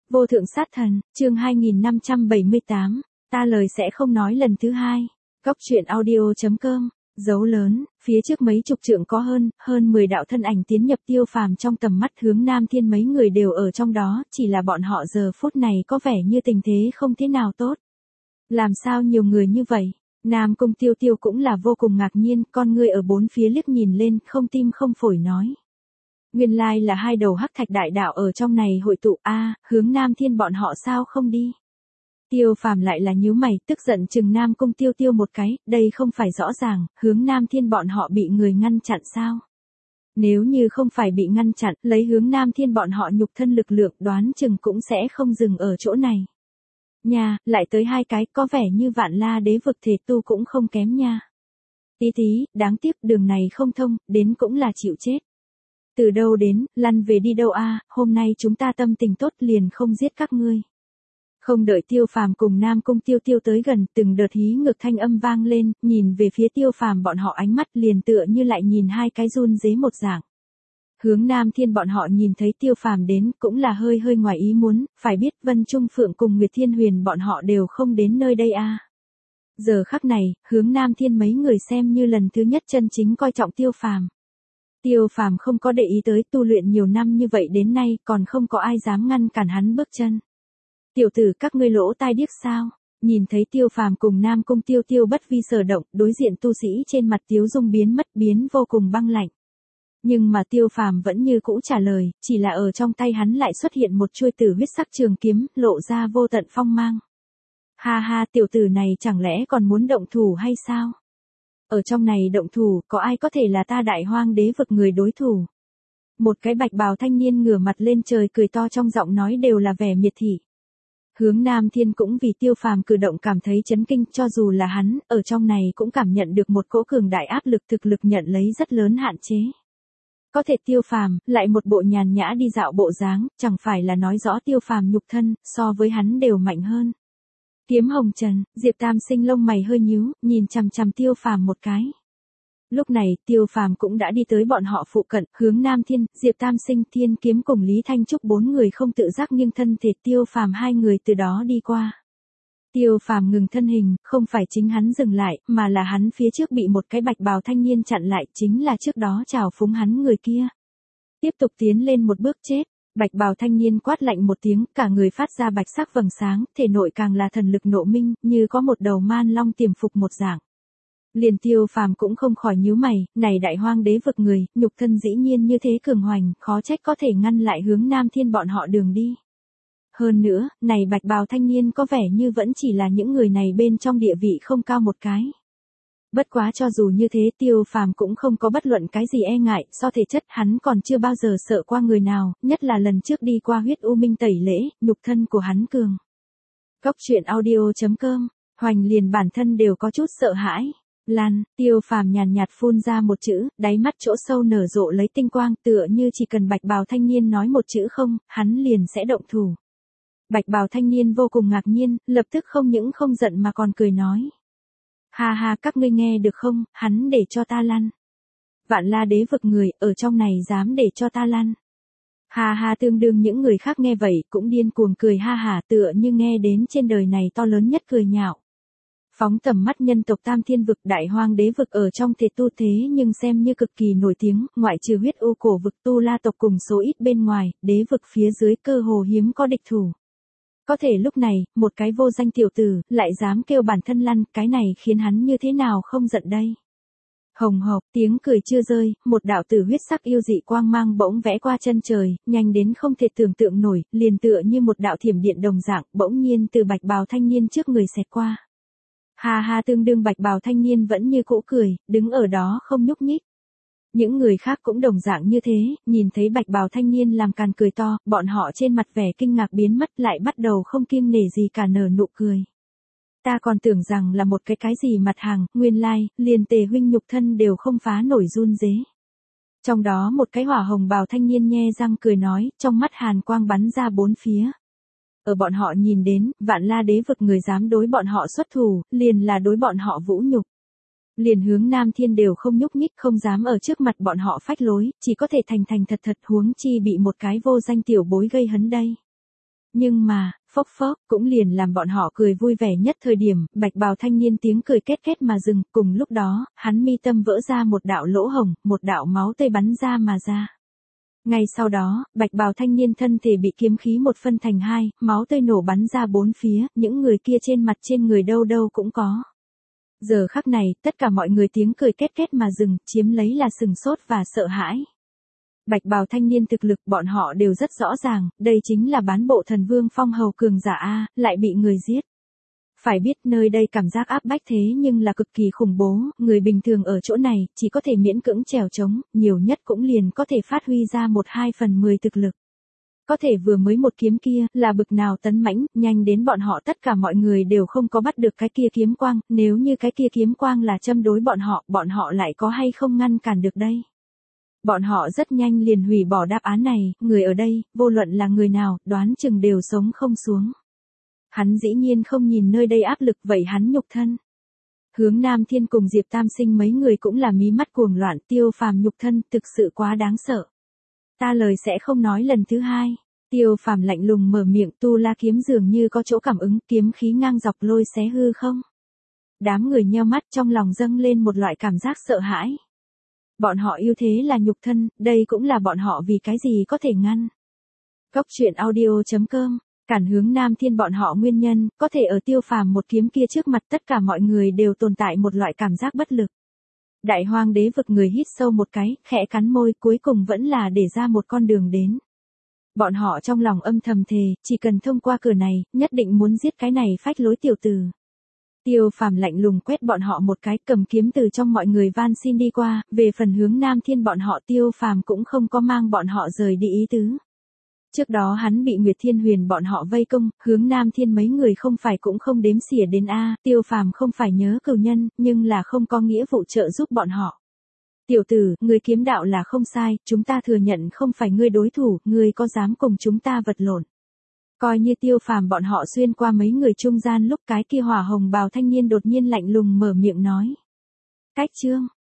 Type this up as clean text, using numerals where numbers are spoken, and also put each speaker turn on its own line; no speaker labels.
Vô thượng sát thần, chương 2578, ta lời sẽ không nói lần thứ hai. Góc truyện audio.com, dấu lớn, phía trước mấy chục trượng có hơn 10 đạo thân ảnh tiến nhập Tiêu Phàm trong tầm mắt. Hướng Nam Thiên mấy người đều ở trong đó, chỉ là bọn họ giờ phút này có vẻ như tình thế không thế nào tốt. Làm sao nhiều người như vậy? Nam Cung Tiêu Tiêu cũng là vô cùng ngạc nhiên, con ngươi ở bốn phía liếc nhìn lên, không tim không phổi nói. Nguyên lai là hai đầu hắc thạch đại đạo ở trong này hội tụ. Hướng Nam Thiên bọn họ sao không đi? Tiêu Phàm lại là nhíu mày, tức giận chừng Nam Cung Tiêu Tiêu một cái, đây không phải rõ ràng, Hướng Nam Thiên bọn họ bị người ngăn chặn sao? Nếu như không phải bị ngăn chặn, lấy Hướng Nam Thiên bọn họ nhục thân lực lượng đoán chừng cũng sẽ không dừng ở chỗ này. Nha, lại tới hai cái, có vẻ như Vạn La Đế vực thể tu cũng không kém nha. Tí tí, đáng tiếc đường này không thông, đến cũng là chịu chết. Từ đâu đến, lăn về đi đâu hôm nay chúng ta tâm tình tốt liền không giết các ngươi. Không đợi Tiêu Phàm cùng Nam Cung Tiêu Tiêu tới gần, từng đợt hí ngược thanh âm vang lên, nhìn về phía Tiêu Phàm bọn họ ánh mắt liền tựa như lại nhìn hai cái run rế một dạng. Hướng Nam Thiên bọn họ nhìn thấy Tiêu Phàm đến cũng là hơi ngoài ý muốn, phải biết Vân Trung Phượng cùng Nguyệt Thiên Huyền bọn họ đều không đến nơi đây Giờ khắc này, Hướng Nam Thiên mấy người xem như lần thứ nhất chân chính coi trọng Tiêu Phàm. Tiêu Phàm không có để ý tới, tu luyện nhiều năm như vậy đến nay còn không có ai dám ngăn cản hắn bước chân. Tiểu tử các ngươi lỗ tai điếc sao? Nhìn thấy Tiêu Phàm cùng Nam Cung Tiêu Tiêu bất vi sở động, đối diện tu sĩ trên mặt tiếu dung biến mất, biến vô cùng băng lạnh. Nhưng mà Tiêu Phàm vẫn như cũ trả lời, chỉ là ở trong tay hắn lại xuất hiện một chuôi tử huyết sắc trường kiếm, lộ ra vô tận phong mang. Ha, tiểu tử này chẳng lẽ còn muốn động thủ hay sao? Ở trong này động thủ, có ai có thể là ta Đại Hoang Đế vực người đối thủ? Một cái bạch bào thanh niên ngửa mặt lên trời cười to, trong giọng nói đều là vẻ miệt thị. Hướng Nam Thiên cũng vì Tiêu Phàm cử động cảm thấy chấn kinh, cho dù là hắn, ở trong này cũng cảm nhận được một cỗ cường đại áp lực, thực lực nhận lấy rất lớn hạn chế. Có thể Tiêu Phàm lại một bộ nhàn nhã đi dạo bộ dáng, chẳng phải là nói rõ Tiêu Phàm nhục thân so với hắn đều mạnh hơn. Kiếm hồng trần, Diệp Tam Sinh lông mày hơi nhíu, nhìn chằm chằm Tiêu Phàm một cái. Lúc này, Tiêu Phàm cũng đã đi tới bọn họ phụ cận, Hướng Nam Thiên, Diệp Tam Sinh, Thiên Kiếm cùng Lý Thanh Trúc bốn người không tự giác nghiêng thân thể, Tiêu Phàm hai người từ đó đi qua. Tiêu Phàm ngừng thân hình, không phải chính hắn dừng lại, mà là hắn phía trước bị một cái bạch bào thanh niên chặn lại, chính là trước đó trào phúng hắn người kia. Tiếp tục tiến lên một bước chết. Bạch bào thanh niên quát lạnh một tiếng, cả người phát ra bạch sắc vầng sáng, thể nội càng là thần lực nộ minh, như có một đầu man long tiềm phục một dạng. Liền Tiêu Phàm cũng không khỏi nhíu mày, này Đại Hoang Đế vực người, nhục thân dĩ nhiên như thế cường hoành, khó trách có thể ngăn lại Hướng Nam Thiên bọn họ đường đi. Hơn nữa, này bạch bào thanh niên có vẻ như vẫn chỉ là những người này bên trong địa vị không cao một cái. Bất quá cho dù như thế, Tiêu Phàm cũng không có bất luận cái gì e ngại, so thể chất hắn còn chưa bao giờ sợ qua người nào, nhất là lần trước đi qua huyết u minh tẩy lễ, nhục thân của hắn cường. Góc truyện audio.com, Hoành liền bản thân đều có chút sợ hãi. Lan, Tiêu Phàm nhàn nhạt phun ra một chữ, đáy mắt chỗ sâu nở rộ lấy tinh quang, tựa như chỉ cần bạch bào thanh niên nói một chữ không, hắn liền sẽ động thủ. Bạch bào thanh niên vô cùng ngạc nhiên, lập tức không những không giận mà còn cười nói. Ha, các ngươi nghe được không, hắn để cho ta lăn. Vạn La Đế vực người, ở trong này dám để cho ta lăn. Ha, tương đương những người khác nghe vậy, cũng điên cuồng cười ha, tựa như nghe đến trên đời này to lớn nhất cười nhạo. Phóng tầm mắt nhân tộc Tam Thiên vực, Đại Hoang Đế vực ở trong thể tu thế nhưng xem như cực kỳ nổi tiếng, ngoại trừ huyết u cổ vực Tu La tộc cùng số ít bên ngoài, đế vực phía dưới cơ hồ hiếm có địch thủ. Có thể lúc này, một cái vô danh tiểu tử, lại dám kêu bản thân lăn, cái này khiến hắn như thế nào không giận đây. Hồng hộc, tiếng cười chưa rơi, một đạo tử huyết sắc yêu dị quang mang bỗng vẽ qua chân trời, nhanh đến không thể tưởng tượng nổi, liền tựa như một đạo thiểm điện đồng dạng, bỗng nhiên từ bạch bào thanh niên trước người xẹt qua. Ha, tương đương bạch bào thanh niên vẫn như cũ cười, đứng ở đó không nhúc nhích. Những người khác cũng đồng dạng như thế, nhìn thấy bạch bào thanh niên làm càn cười to, bọn họ trên mặt vẻ kinh ngạc biến mất, lại bắt đầu không kiêng nể gì cả nở nụ cười. Ta còn tưởng rằng là một cái gì mặt hàng, nguyên lai, liền Tề huynh nhục thân đều không phá nổi run rế. Trong đó một cái hỏa hồng bào thanh niên nhe răng cười nói, trong mắt hàn quang bắn ra bốn phía. Ở bọn họ nhìn đến, Vạn La Đế vực người dám đối bọn họ xuất thủ, liền là đối bọn họ vũ nhục. Liền Hướng Nam Thiên đều không nhúc nhích, không dám ở trước mặt bọn họ phách lối, chỉ có thể thành thật huống chi bị một cái vô danh tiểu bối gây hấn đây. Nhưng mà, phốc phốc, cũng liền làm bọn họ cười vui vẻ nhất thời điểm, bạch bào thanh niên tiếng cười két két mà dừng, cùng lúc đó, hắn mi tâm vỡ ra một đạo lỗ hổng, một đạo máu tươi bắn ra mà ra. Ngay sau đó, bạch bào thanh niên thân thể bị kiếm khí một phân thành hai, máu tươi nổ bắn ra bốn phía, những người kia trên mặt trên người đâu đâu cũng có. Giờ khắc này, tất cả mọi người tiếng cười két két mà dừng, chiếm lấy là sừng sốt và sợ hãi. Bạch bào thanh niên thực lực bọn họ đều rất rõ ràng, đây chính là bán bộ thần vương phong hầu cường giả A, lại bị người giết. Phải biết nơi đây cảm giác áp bách thế nhưng là cực kỳ khủng bố, người bình thường ở chỗ này, chỉ có thể miễn cưỡng trèo trống, nhiều nhất cũng liền có thể phát huy ra 1/2/10 thực lực. Có thể vừa mới một kiếm kia, là bực nào tấn mãnh, nhanh đến bọn họ tất cả mọi người đều không có bắt được cái kia kiếm quang, nếu như cái kia kiếm quang là châm đối bọn họ lại có hay không ngăn cản được đây. Bọn họ rất nhanh liền hủy bỏ đáp án này, người ở đây, vô luận là người nào, đoán chừng đều sống không xuống. Hắn dĩ nhiên không nhìn nơi đây áp lực vậy hắn nhục thân. Hướng Nam Thiên cùng Diệp Tam Sinh mấy người cũng là mí mắt cuồng loạn, Tiêu Phàm nhục thân thực sự quá đáng sợ. Ta lời sẽ không nói lần thứ hai. Tiêu Phàm lạnh lùng mở miệng, tu la kiếm dường như có chỗ cảm ứng, kiếm khí ngang dọc lôi xé hư không. Đám người nheo mắt trong lòng dâng lên một loại cảm giác sợ hãi. Bọn họ yêu thế là nhục thân, đây cũng là bọn họ vì cái gì có thể ngăn. Góc truyện audio.com, cản Hướng Nam Thiên bọn họ nguyên nhân, có thể ở Tiêu Phàm một kiếm kia trước mặt tất cả mọi người đều tồn tại một loại cảm giác bất lực. Đại Hoang Đế vực người hít sâu một cái, khẽ cắn môi, cuối cùng vẫn là để ra một con đường đến. Bọn họ trong lòng âm thầm thề, chỉ cần thông qua cửa này, nhất định muốn giết cái này phách lối tiểu tử. Tiêu Phàm lạnh lùng quét bọn họ một cái, cầm kiếm từ trong mọi người van xin đi qua, về phần Hướng Nam Thiên bọn họ Tiêu Phàm cũng không có mang bọn họ rời đi ý tứ. Trước đó hắn bị Nguyệt Thiên Huyền bọn họ vây công, Hướng Nam Thiên mấy người không phải cũng không đếm xỉa đến A, Tiêu Phàm không phải nhớ cừu nhân, nhưng là không có nghĩa vụ trợ giúp bọn họ. Tiểu tử, ngươi kiếm đạo là không sai, chúng ta thừa nhận không phải ngươi đối thủ, ngươi có dám cùng chúng ta vật lộn. Coi như Tiêu Phàm bọn họ xuyên qua mấy người trung gian lúc cái kia hỏa hồng bào thanh niên đột nhiên lạnh lùng mở miệng nói. Cách chương.